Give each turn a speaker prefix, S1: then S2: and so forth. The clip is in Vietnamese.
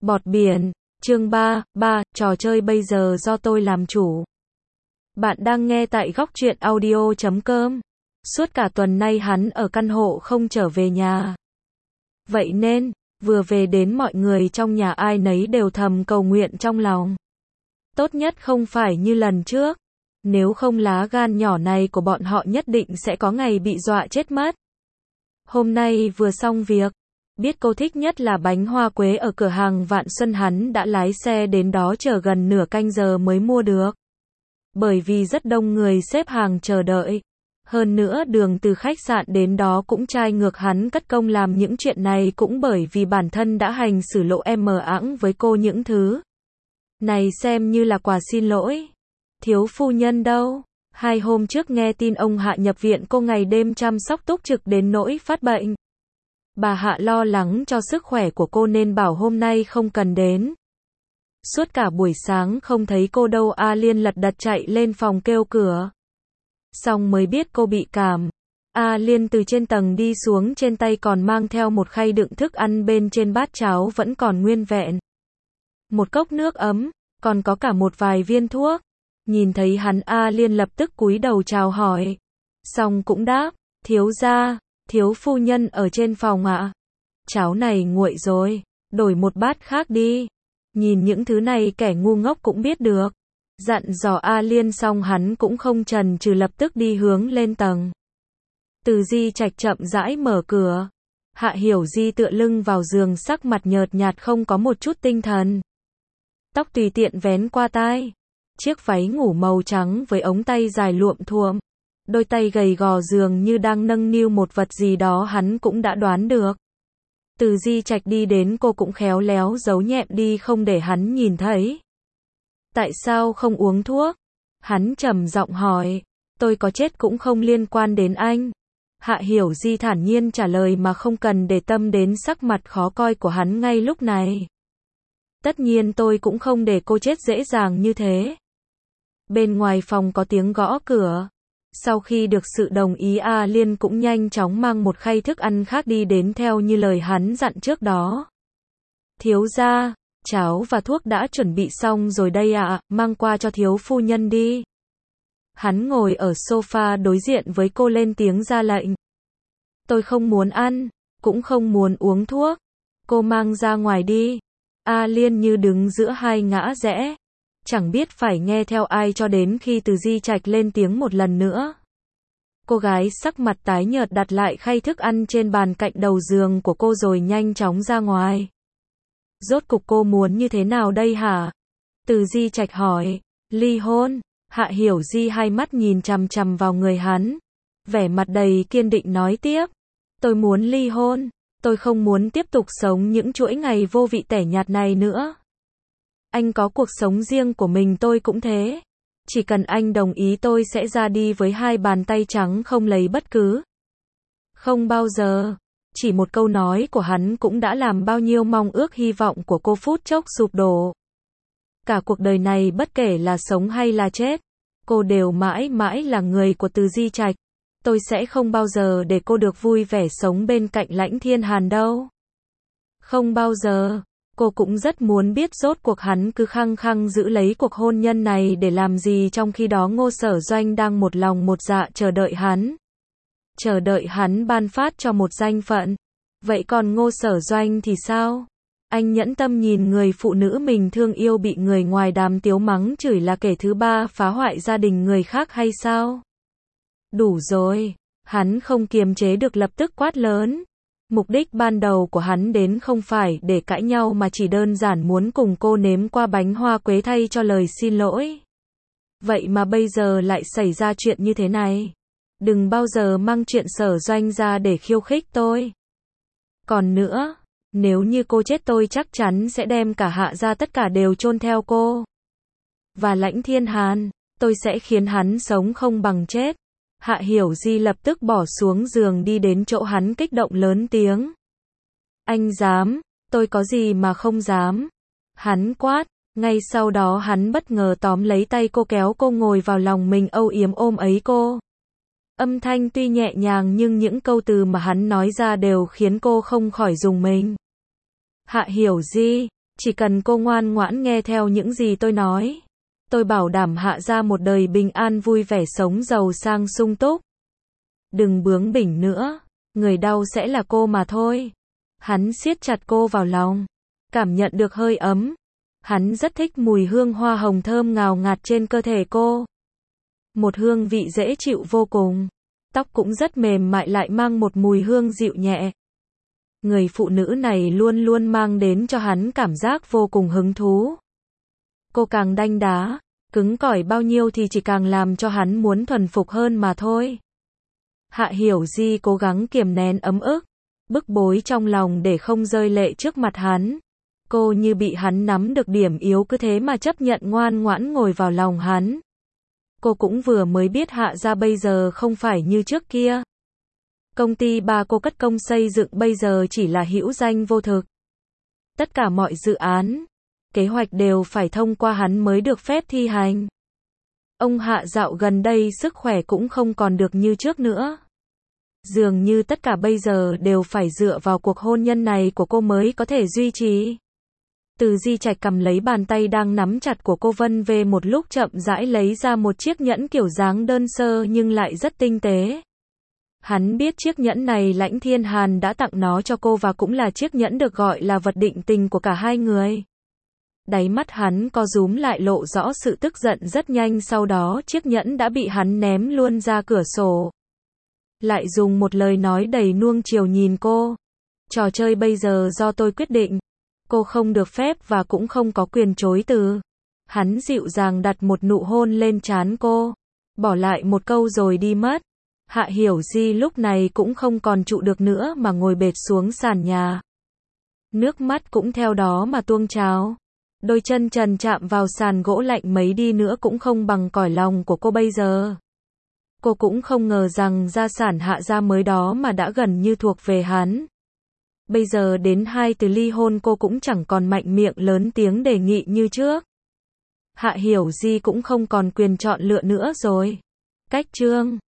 S1: Bọt biển, chương 3, trò chơi bây giờ do tôi làm chủ. Bạn đang nghe tại góc truyện audio.com. Suốt cả tuần nay hắn ở căn hộ không trở về nhà. Vậy nên, vừa về đến mọi người trong nhà ai nấy đều thầm cầu nguyện trong lòng. Tốt nhất không phải như lần trước. Nếu không lá gan nhỏ này của bọn họ nhất định sẽ có ngày bị dọa chết mất. Hôm nay vừa xong việc. Biết cô thích nhất là bánh hoa quế ở cửa hàng Vạn Xuân, hắn đã lái xe đến đó chờ gần nửa canh giờ mới mua được. Bởi vì rất đông người xếp hàng chờ đợi. Hơn nữa đường từ khách sạn đến đó cũng chai ngược, hắn cất công làm những chuyện này cũng bởi vì bản thân đã hành xử lộ ẵng với cô những thứ này xem như là quà xin lỗi. Thiếu phu nhân đâu? 2 hôm trước nghe tin ông Hạ nhập viện, cô ngày đêm chăm sóc túc trực đến nỗi phát bệnh. Bà Hạ lo lắng cho sức khỏe của cô nên bảo hôm nay không cần đến. Suốt cả buổi sáng không thấy cô đâu, A Liên lật đật chạy lên phòng kêu cửa. Xong mới biết cô bị cảm. A Liên từ trên tầng đi xuống, trên tay còn mang theo một khay đựng thức ăn, bên trên bát cháo vẫn còn nguyên vẹn. Một cốc nước ấm, còn có cả một vài viên thuốc. Nhìn thấy hắn, A Liên lập tức cúi đầu chào hỏi. Xong cũng đáp, thiếu gia, thiếu phu nhân ở trên phòng ạ. Cháo này nguội rồi, đổi một bát khác đi. Nhìn những thứ này kẻ ngu ngốc cũng biết được. Dặn dò A Liên xong hắn cũng không chần chừ lập tức đi hướng lên tầng. Từ Di Trạch chậm rãi mở cửa. Hạ Hiểu Di tựa lưng vào giường, sắc mặt nhợt nhạt không có một chút tinh thần. Tóc tùy tiện vén qua tai. Chiếc váy ngủ màu trắng với ống tay dài luộm thuộm. Đôi tay gầy gò dường như đang nâng niu một vật gì đó, hắn cũng đã đoán được. Từ Di Trạch đi đến, cô cũng khéo léo giấu nhẹm đi không để hắn nhìn thấy. Tại sao không uống thuốc? Hắn trầm giọng hỏi. Tôi có chết cũng không liên quan đến anh. Hạ Hiểu Di thản nhiên trả lời mà không cần để tâm đến sắc mặt khó coi của hắn ngay lúc này. Tất nhiên tôi cũng không để cô chết dễ dàng như thế. Bên ngoài phòng có tiếng gõ cửa. Sau khi được sự đồng ý, A Liên cũng nhanh chóng mang một khay thức ăn khác đi đến theo như lời hắn dặn trước đó. Thiếu gia, cháo và thuốc đã chuẩn bị xong rồi đây ạ, mang qua cho thiếu phu nhân đi. Hắn ngồi ở sofa đối diện với cô lên tiếng ra lệnh. Tôi không muốn ăn, cũng không muốn uống thuốc. Cô mang ra ngoài đi. A Liên như đứng giữa hai ngã rẽ. Chẳng biết phải nghe theo ai cho đến khi Từ Di Trạch lên tiếng một lần nữa. Cô gái sắc mặt tái nhợt đặt lại khay thức ăn trên bàn cạnh đầu giường của cô rồi nhanh chóng ra ngoài. Rốt cục cô muốn như thế nào đây hả? Từ Di Trạch hỏi. Ly hôn. Hạ Hiểu Di hai mắt nhìn chằm chằm vào người hắn. Vẻ mặt đầy kiên định nói tiếp. Tôi muốn ly hôn. Tôi không muốn tiếp tục sống những chuỗi ngày vô vị tẻ nhạt này nữa. Anh có cuộc sống riêng của mình, tôi cũng thế. Chỉ cần anh đồng ý tôi sẽ ra đi với hai bàn tay trắng, không lấy bất cứ. Không bao giờ. Chỉ một câu nói của hắn cũng đã làm bao nhiêu mong ước hy vọng của cô phút chốc sụp đổ. Cả cuộc đời này bất kể là sống hay là chết, cô đều mãi mãi là người của Từ Di Trạch. Tôi sẽ không bao giờ để cô được vui vẻ sống bên cạnh Lãnh Thiên Hàn đâu. Không bao giờ. Cô cũng rất muốn biết rốt cuộc hắn cứ khăng khăng giữ lấy cuộc hôn nhân này để làm gì, trong khi đó Ngô Sở Doanh đang một lòng một dạ chờ đợi hắn. Chờ đợi hắn ban phát cho một danh phận. Vậy còn Ngô Sở Doanh thì sao? Anh nhẫn tâm nhìn người phụ nữ mình thương yêu bị người ngoài đàm tiếu mắng chửi là kẻ thứ ba phá hoại gia đình người khác hay sao? Đủ rồi. Hắn không kiềm chế được lập tức quát lớn. Mục đích ban đầu của hắn đến không phải để cãi nhau mà chỉ đơn giản muốn cùng cô nếm qua bánh hoa quế thay cho lời xin lỗi. Vậy mà bây giờ lại xảy ra chuyện như thế này. Đừng bao giờ mang chuyện Sở Doanh ra để khiêu khích tôi. Còn nữa, nếu như cô chết tôi chắc chắn sẽ đem cả Hạ gia tất cả đều chôn theo cô. Và Lãnh Thiên Hàn, tôi sẽ khiến hắn sống không bằng chết. Hạ Hiểu Di lập tức bỏ xuống giường đi đến chỗ hắn, kích động lớn tiếng. Anh dám, tôi có gì mà không dám. Hắn quát. Ngay sau đó hắn bất ngờ tóm lấy tay cô, kéo cô ngồi vào lòng mình, âu yếm ôm ấy cô. Âm thanh tuy nhẹ nhàng nhưng những câu từ mà hắn nói ra đều khiến cô không khỏi rùng mình. Hạ Hiểu Di, Chỉ cần cô ngoan ngoãn nghe theo những gì tôi nói, tôi bảo đảm Hạ gia một đời bình an vui vẻ sống giàu sang sung túc. Đừng bướng bỉnh nữa, người đau sẽ là cô mà thôi. Hắn siết chặt cô vào lòng, cảm nhận được hơi ấm. Hắn rất thích mùi hương hoa hồng thơm ngào ngạt trên cơ thể cô. Một hương vị dễ chịu vô cùng. Tóc cũng rất mềm mại lại mang một mùi hương dịu nhẹ. Người phụ nữ này luôn luôn mang đến cho hắn cảm giác vô cùng hứng thú. Cô càng đanh đá, cứng cỏi bao nhiêu thì chỉ càng làm cho hắn muốn thuần phục hơn mà thôi. Hạ Hiểu Di cố gắng kiềm nén ấm ức, bức bối trong lòng để không rơi lệ trước mặt hắn. Cô như bị hắn nắm được điểm yếu cứ thế mà chấp nhận ngoan ngoãn ngồi vào lòng hắn. Cô cũng vừa mới biết Hạ gia bây giờ không phải như trước kia. Công ty ba cô cất công xây dựng bây giờ chỉ là hữu danh vô thực. Tất cả mọi dự án, kế hoạch đều phải thông qua hắn mới được phép thi hành. Ông Hạ dạo gần đây sức khỏe cũng không còn được như trước nữa. Dường như tất cả bây giờ đều phải dựa vào cuộc hôn nhân này của cô mới có thể duy trì. Từ Di Trạch cầm lấy bàn tay đang nắm chặt của cô vân về một lúc chậm rãi lấy ra một chiếc nhẫn kiểu dáng đơn sơ nhưng lại rất tinh tế. Hắn biết chiếc nhẫn này Lãnh Thiên Hàn đã tặng nó cho cô và cũng là chiếc nhẫn được gọi là vật định tình của cả hai người. Đáy mắt hắn co rúm lại lộ rõ sự tức giận rất nhanh, sau đó chiếc nhẫn đã bị hắn ném luôn ra cửa sổ. Lại dùng một lời nói đầy nuông chiều nhìn cô. Trò chơi bây giờ do tôi quyết định. Cô không được phép và cũng không có quyền chối từ. Hắn dịu dàng đặt một nụ hôn lên trán cô. Bỏ lại một câu rồi đi mất. Hạ Hiểu Di lúc này cũng không còn trụ được nữa mà ngồi bệt xuống sàn nhà. Nước mắt cũng theo đó mà tuôn trào. Đôi chân trần chạm vào sàn gỗ lạnh mấy đi nữa cũng không bằng cõi lòng của cô bây giờ. Cô cũng không ngờ rằng gia sản Hạ gia mới đó mà đã gần như thuộc về hắn. Bây giờ đến 2 từ ly hôn cô cũng chẳng còn mạnh miệng lớn tiếng đề nghị như trước. Hạ Hiểu Di cũng không còn quyền chọn lựa nữa rồi. Cách chương